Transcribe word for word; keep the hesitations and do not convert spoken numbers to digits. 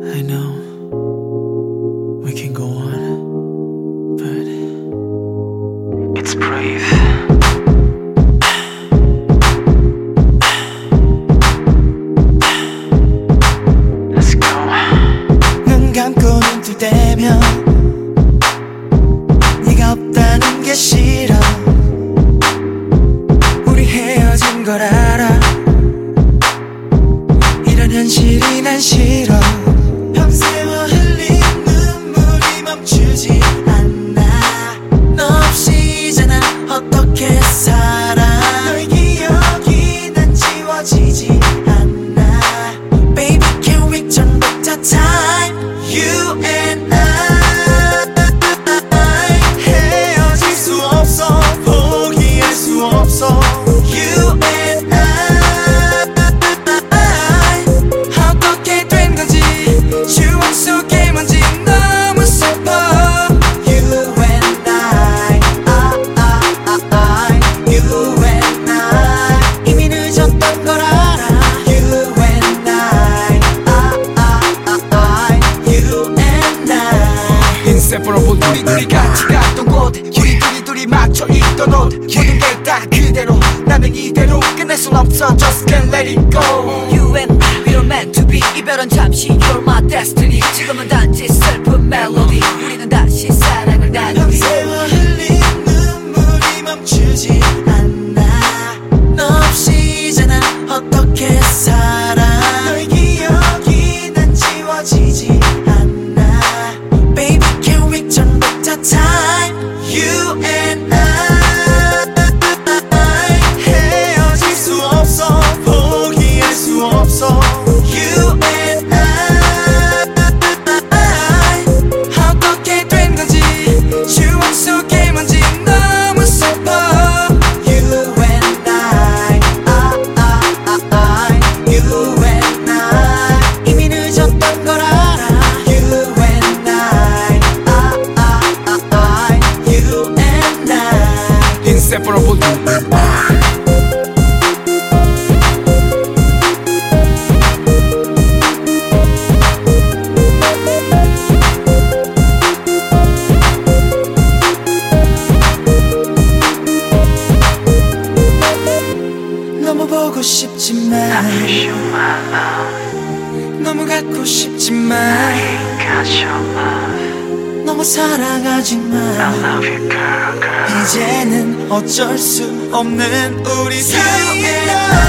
I know we can go on, but it's brave. Let's go. 눈 감고 눈 뜰 때면 네가 없다는 게 싫어. 우리 헤어진 걸 알아. 이런 현실이 난 싫어. 밤새워 흘린 눈물이 멈추지 않아. 너 없이 이제 난 어떻게 살아. 너의 기억이 난 지워지지 않아. Baby can we turn back the time. You and I 헤어질 수 없어. 포기할 수 없어. You and I 어떻게 된 건지 추억 속에 먼지 너무 슬퍼. You and I, I, I, I, you and I 이미 늦었던 걸 알아. You and I, I, I, I, you and I 인세포로볼 우리 둘이 같이 갔던 곳 우리 둘이 둘이 맞춰 있던 옷 모든 게 다 그대로 나는 이대로 끝낼 순 없어 Just can't let it go. You and I we were meant to be. 이별은 잠시 You're my destiny. 지금은 단지 슬픈 멜로디. 우리는 다시 사랑을 나누리. 밤새워 흘린 눈물이 멈추지 않아. 너 없이 이제 난 어떻게 살아. 너의 기억이 난 지워지지 않아. Baby can we turn back the time. You and I 헤어질 수 없어. 포기할 수 없어. You and I 어떻게 된 건지 추억 속에 먼지 너무 슬퍼. You and I, I, I, I, you and I 이미 늦었던 걸 알아. You and I, I, I, I, you and I 인세포로볼 너무 보고 싶지만 너무 갖고 싶지만 너무 사랑하지만 이제는 어쩔 수 없는 우리 사이에